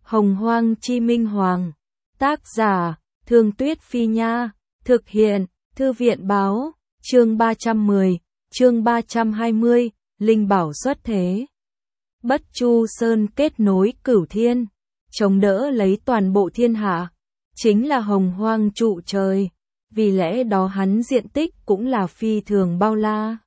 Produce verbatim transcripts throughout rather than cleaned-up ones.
Hồng Hoang Chi Minh Hoàng. Tác giả, Thương Tuyết Phi Nha. Thực hiện, Thư viện Báo. Chương ba trăm mười, chương ba trăm hai mươi, Linh Bảo xuất thế. Bất Chu Sơn kết nối cửu thiên, chống đỡ lấy toàn bộ thiên hạ, chính là Hồng Hoang trụ trời, vì lẽ đó hắn diện tích cũng là phi thường bao la.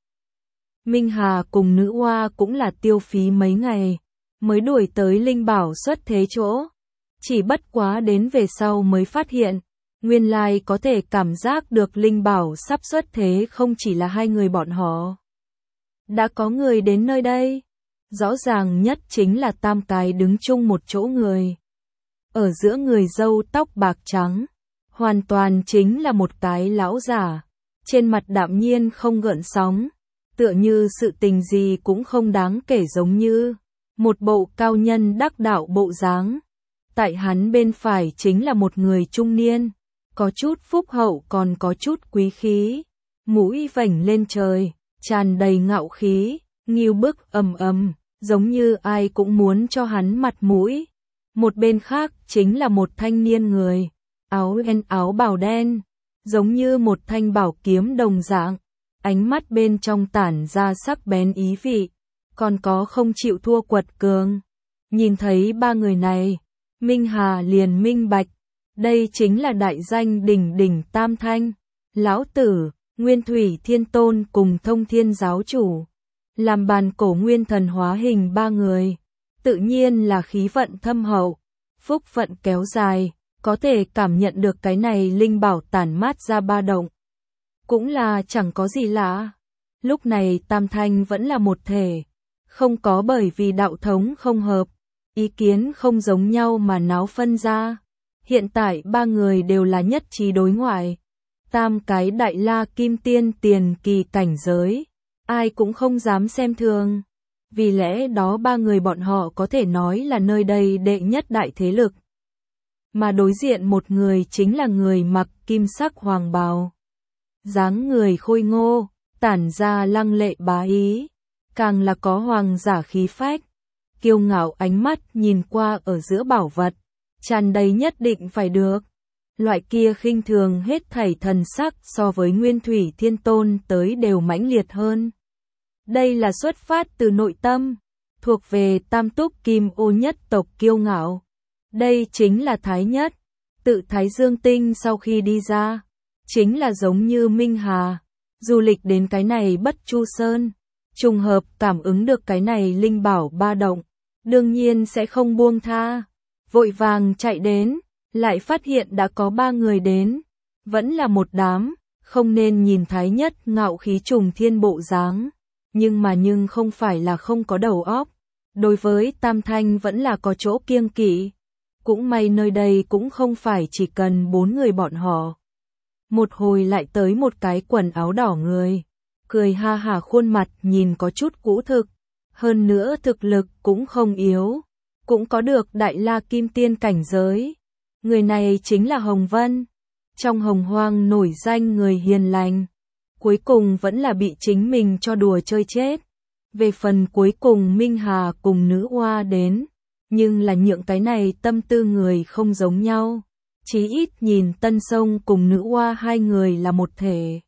Minh Hà cùng Nữ Hoa cũng là tiêu phí mấy ngày, mới đuổi tới Linh Bảo xuất thế chỗ. Chỉ bất quá đến về sau mới phát hiện, nguyên lai có thể cảm giác được Linh Bảo sắp xuất thế không chỉ là hai người bọn họ. Đã có người đến nơi đây. Rõ ràng nhất chính là tam cái đứng chung một chỗ người. Ở giữa người râu tóc bạc trắng, hoàn toàn chính là một cái lão giả, trên mặt đạm nhiên không gợn sóng, tựa như sự tình gì cũng không đáng kể, giống như một bộ cao nhân đắc đạo bộ dáng. Tại hắn bên phải chính là một người trung niên, có chút phúc hậu còn có chút quý khí, mũi vểnh lên trời, tràn đầy ngạo khí, nghiêu bức ầm ầm, giống như ai cũng muốn cho hắn mặt mũi. Một bên khác chính là một thanh niên người, áo đen áo bào đen, giống như một thanh bảo kiếm đồng dạng, ánh mắt bên trong tản ra sắc bén ý vị, còn có không chịu thua quật cường. Nhìn thấy ba người này, Minh Hà liền minh bạch, đây chính là đại danh đỉnh đỉnh tam thanh, lão tử, Nguyên Thủy Thiên Tôn cùng Thông Thiên Giáo Chủ. Làm bàn cổ nguyên thần hóa hình ba người, tự nhiên là khí vận thâm hậu, phúc phận kéo dài, có thể cảm nhận được cái này linh bảo tản mát ra ba động. Cũng là chẳng có gì lạ, lúc này tam thanh vẫn là một thể, không có bởi vì đạo thống không hợp, ý kiến không giống nhau mà náo phân ra. Hiện tại ba người đều là nhất trí đối ngoại, tam cái đại la kim tiên tiền kỳ cảnh giới, ai cũng không dám xem thường. Vì lẽ đó ba người bọn họ có thể nói là nơi đây đệ nhất đại thế lực. Mà đối diện một người chính là người mặc kim sắc hoàng bào. Dáng người khôi ngô, tản ra lăng lệ bá ý, càng là có hoàng giả khí phách. Kiêu ngạo ánh mắt nhìn qua ở giữa bảo vật, tràn đầy nhất định phải được. Loại kia khinh thường hết thảy thần sắc so với Nguyên Thủy Thiên Tôn tới đều mãnh liệt hơn. Đây là xuất phát từ nội tâm, thuộc về tam túc kim ô nhất tộc kiêu ngạo. Đây chính là Thái Nhất, tự Thái Dương Tinh sau khi đi ra, chính là giống như Minh Hà, du lịch đến cái này Bất Chu Sơn, trùng hợp cảm ứng được cái này linh bảo ba động, đương nhiên sẽ không buông tha, vội vàng chạy đến, lại phát hiện đã có ba người đến, vẫn là một đám, không nên nhìn Thái Nhất ngạo khí trùng thiên bộ dáng. Nhưng mà nhưng không phải là không có đầu óc, đối với tam thanh vẫn là có chỗ kiêng kỵ. Cũng may nơi đây cũng không phải chỉ cần bốn người bọn họ. Một hồi lại tới một cái quần áo đỏ người, cười ha hả, khuôn mặt nhìn có chút cũ thực, hơn nữa thực lực cũng không yếu, cũng có được đại la kim tiên cảnh giới. Người này chính là Hồng Vân, trong Hồng Hoang nổi danh người hiền lành. Cuối cùng vẫn là bị chính mình cho đùa chơi chết. Về phần cuối cùng Minh Hà cùng Nữ Hoa đến, nhưng là nhượng cái này tâm tư người không giống nhau. Chí ít nhìn Tân Sông cùng Nữ Hoa hai người là một thể.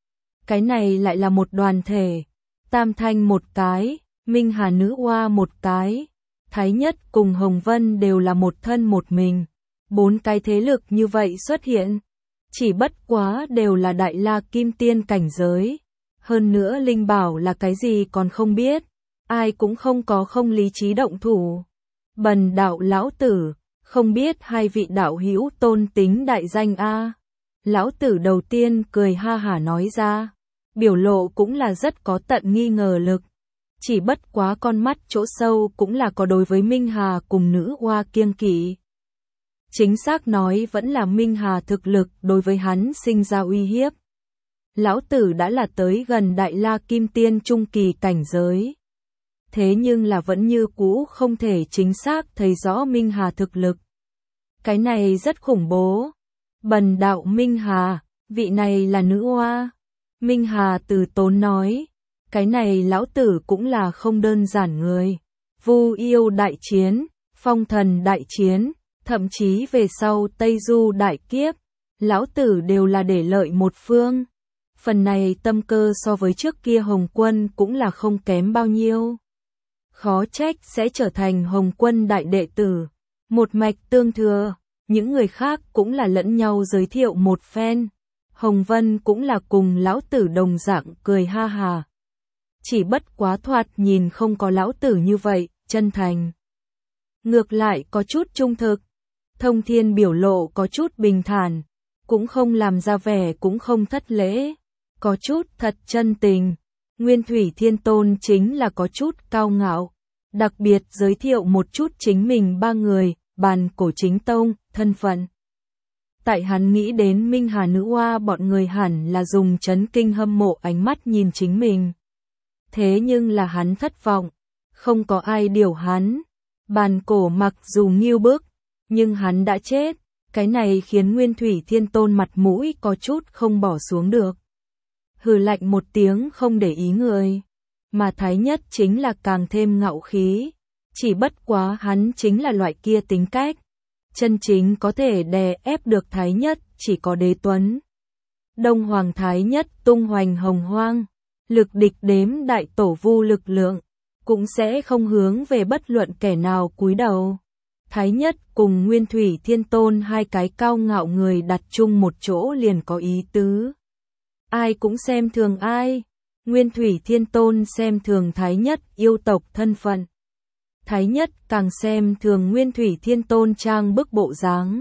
Cái này lại là một đoàn thể. Tam Thanh một cái, Minh Hà Nữ Hoa một cái, Thái Nhất cùng Hồng Vân đều là một thân một mình. Bốn cái thế lực như vậy xuất hiện. Chỉ bất quá đều là đại la kim tiên cảnh giới. Hơn nữa linh bảo là cái gì còn không biết. Ai cũng không có không lý trí động thủ. Bần đạo lão tử, không biết hai vị đạo hữu tôn tính đại danh a. Lão tử đầu tiên cười ha hả nói ra. Biểu lộ cũng là rất có tận nghi ngờ lực. Chỉ bất quá con mắt chỗ sâu cũng là có đối với Minh Hà cùng Nữ Hoa kiêng kỵ. Chính xác nói vẫn là Minh Hà thực lực đối với hắn sinh ra uy hiếp. Lão tử đã là tới gần đại la kim tiên trung kỳ cảnh giới. Thế nhưng là vẫn như cũ không thể chính xác thấy rõ Minh Hà thực lực. Cái này rất khủng bố. Bần đạo Minh Hà, vị này là Nữ Hoa. Minh Hà từ tốn nói, cái này lão tử cũng là không đơn giản người. Vu yêu đại chiến, phong thần đại chiến, thậm chí về sau Tây Du đại kiếp, lão tử đều là để lợi một phương. Phần này tâm cơ so với trước kia Hồng Quân cũng là không kém bao nhiêu. Khó trách sẽ trở thành Hồng Quân đại đệ tử, một mạch tương thừa, những người khác cũng là lẫn nhau giới thiệu một phen. Hồng Vân cũng là cùng lão tử đồng dạng cười ha hà. Chỉ bất quá thoạt nhìn không có lão tử như vậy, chân thành. Ngược lại có chút trung thực. Thông Thiên biểu lộ có chút bình thản, cũng không làm ra vẻ cũng không thất lễ, có chút thật chân tình. Nguyên Thủy Thiên Tôn chính là có chút cao ngạo, đặc biệt giới thiệu một chút chính mình ba người, Bàn Cổ Chính Tông, thân phận. Tại hắn nghĩ đến Minh Hà Nữ Oa bọn người hẳn là dùng chấn kinh hâm mộ ánh mắt nhìn chính mình. Thế nhưng là hắn thất vọng, không có ai điều hắn. Bàn Cổ mặc dù nghiêu bức, nhưng hắn đã chết, cái này khiến Nguyên Thủy Thiên Tôn mặt mũi có chút không bỏ xuống được. Hừ lạnh một tiếng không để ý người, mà Thái Nhất chính là càng thêm ngạo khí, chỉ bất quá hắn chính là loại kia tính cách. Chân chính có thể đè ép được Thái Nhất chỉ có Đế Tuấn. Đông Hoàng Thái Nhất tung hoành hồng hoang, lực địch đếm đại tổ vu lực lượng, cũng sẽ không hướng về bất luận kẻ nào cúi đầu. Thái Nhất cùng Nguyên Thủy Thiên Tôn hai cái cao ngạo người đặt chung một chỗ liền có ý tứ. Ai cũng xem thường ai. Nguyên Thủy Thiên Tôn xem thường Thái Nhất yêu tộc thân phận. Thái Nhất càng xem thường Nguyên Thủy Thiên Tôn trang bức bộ dáng.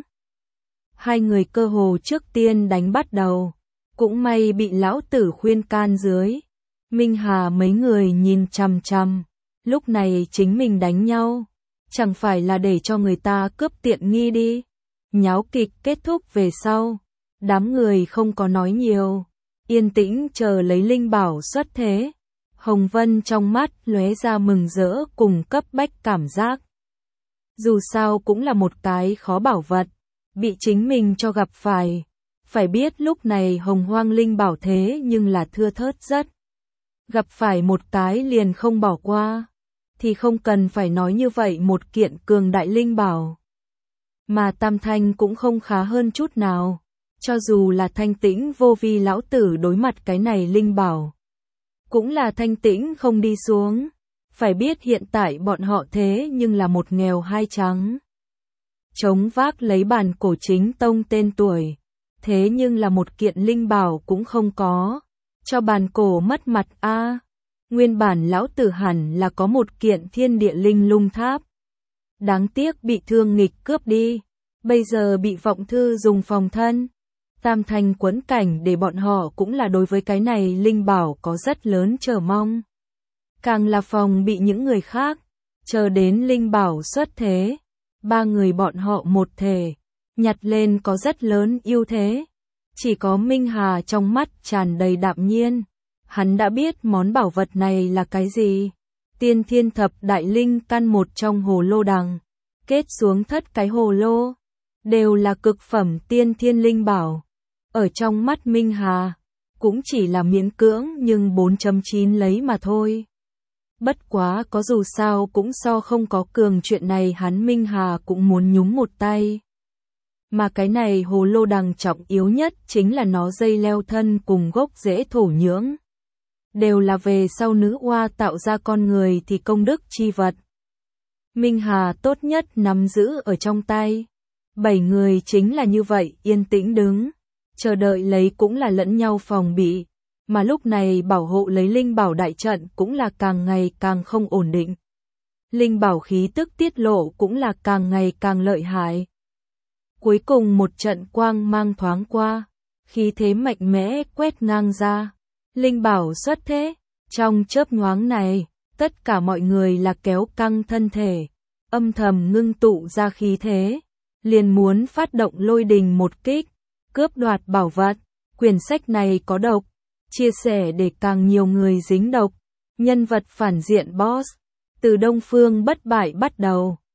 Hai người cơ hồ trước tiên đánh bắt đầu, cũng may bị lão tử khuyên can dưới. Minh Hà mấy người nhìn chằm chằm, lúc này chính mình đánh nhau, chẳng phải là để cho người ta cướp tiện nghi đi. Nháo kịch kết thúc về sau, đám người không có nói nhiều, yên tĩnh chờ lấy linh bảo xuất thế. Hồng Vân trong mắt lóe ra mừng rỡ cùng cấp bách cảm giác. Dù sao cũng là một cái khó bảo vật, bị chính mình cho gặp phải. Phải biết lúc này hồng hoang linh bảo thế nhưng là thưa thớt rất. Gặp phải một cái liền không bỏ qua, thì không cần phải nói như vậy một kiện cường đại linh bảo. Mà Tam Thanh cũng không khá hơn chút nào, cho dù là thanh tĩnh vô vi lão tử đối mặt cái này linh bảo. Cũng là thanh tĩnh không đi xuống, phải biết hiện tại bọn họ thế nhưng là một nghèo hai trắng. Chống vác lấy Bàn Cổ Chính Tông tên tuổi, thế nhưng là một kiện linh bảo cũng không có, cho Bàn Cổ mất mặt a. À, nguyên bản lão tử hẳn là có một kiện thiên địa linh lung tháp. Đáng tiếc bị thương nghịch cướp đi, bây giờ bị vọng thư dùng phòng thân. Tam Thanh quấn cảnh để bọn họ cũng là đối với cái này linh bảo có rất lớn chờ mong. Càng là phòng bị những người khác, chờ đến linh bảo xuất thế, ba người bọn họ một thể, nhặt lên có rất lớn ưu thế. Chỉ có Minh Hà trong mắt tràn đầy đạm nhiên, hắn đã biết món bảo vật này là cái gì. Tiên Thiên Thập Đại Linh căn một trong hồ lô đằng, kết xuống thất cái hồ lô, đều là cực phẩm tiên thiên linh bảo. Ở trong mắt Minh Hà, cũng chỉ là miễn cưỡng nhưng bốn chấm chín lấy mà thôi. Bất quá có dù sao cũng so không có cường chuyện này hắn Minh Hà cũng muốn nhúng một tay. Mà cái này hồ lô đằng trọng yếu nhất chính là nó dây leo thân cùng gốc rễ thổ nhưỡng. Đều là về sau nữ oa tạo ra con người thì công đức chi vật. Minh Hà tốt nhất nắm giữ ở trong tay. Bảy người chính là như vậy yên tĩnh đứng, chờ đợi lấy cũng là lẫn nhau phòng bị. Mà lúc này bảo hộ lấy linh bảo đại trận cũng là càng ngày càng không ổn định. Linh bảo khí tức tiết lộ cũng là càng ngày càng lợi hại. Cuối cùng một trận quang mang thoáng qua, khí thế mạnh mẽ quét ngang ra. Linh bảo xuất thế, trong chớp nhoáng này, tất cả mọi người là kéo căng thân thể, âm thầm ngưng tụ ra khí thế, liền muốn phát động lôi đình một kích, cướp đoạt bảo vật. Quyển sách này có độc, chia sẻ để càng nhiều người dính độc. Nhân vật phản diện boss, từ Đông Phương Bất Bại bắt đầu.